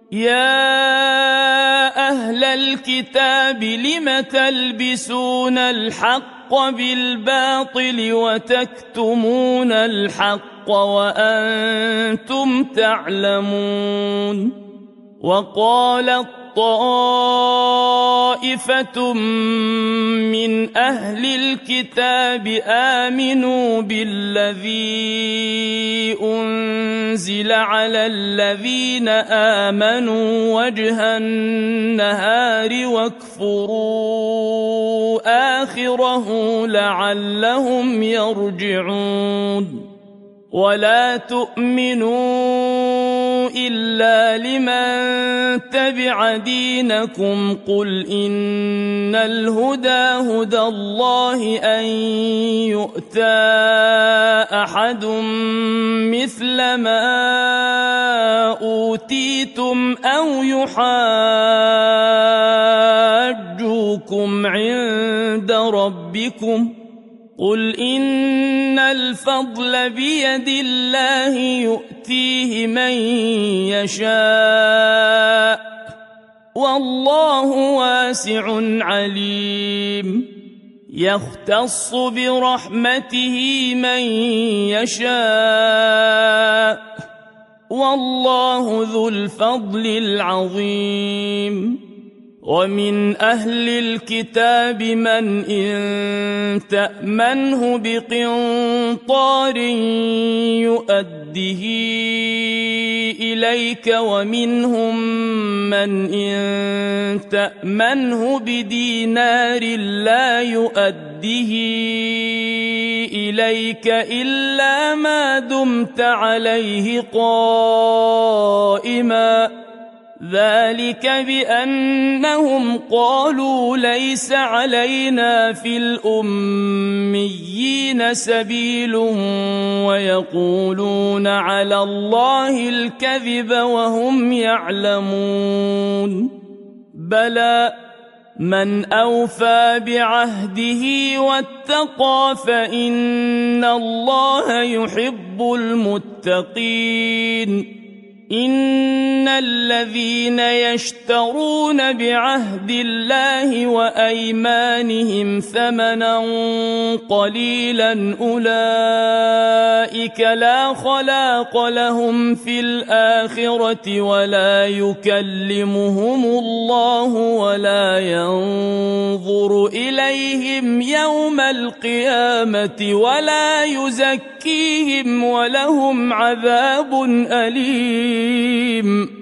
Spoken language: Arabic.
يا أهل الكتاب لم تلبسون الحق بالباطل وتكتمون الحق وأنتم تعلمون. وقالت طائفة من أهل الكتاب آمنوا بالذي أنزل على الذين آمنوا وجه النهار واكفروا آخره لعلهم يرجعون. ولا تؤمنوا إلا لمن تبع دينكم قل إن الهدى هدى الله أن يؤتى أحد مثل ما أوتيتم أو يحاجوكم عند ربكم قل إن الفضل بيد الله يؤتيه من يشاء والله واسع عليم. يختص برحمته من يشاء والله ذو الفضل العظيم. ومن أهل الكتاب من إن تأمنه بقنطار يؤده إليك ومنهم من إن تأمنه بدينار لا يؤده إليك إلا ما دمت عليه قائما ذلك بأنهم قالوا ليس علينا في الأميين سبيل ويقولون على الله الكذب وهم يعلمون. بلى من أوفى بعهده واتقى فإن الله يحب المتقين. إن الذين يشترون بعهد الله وأيمانهم ثمنا قليلا أولئك لا خلاق لهم في الآخرة ولا يكلمهم الله ولا ينظر إليهم يوم القيامة ولا يزكيهم ولهم عذاب أليم.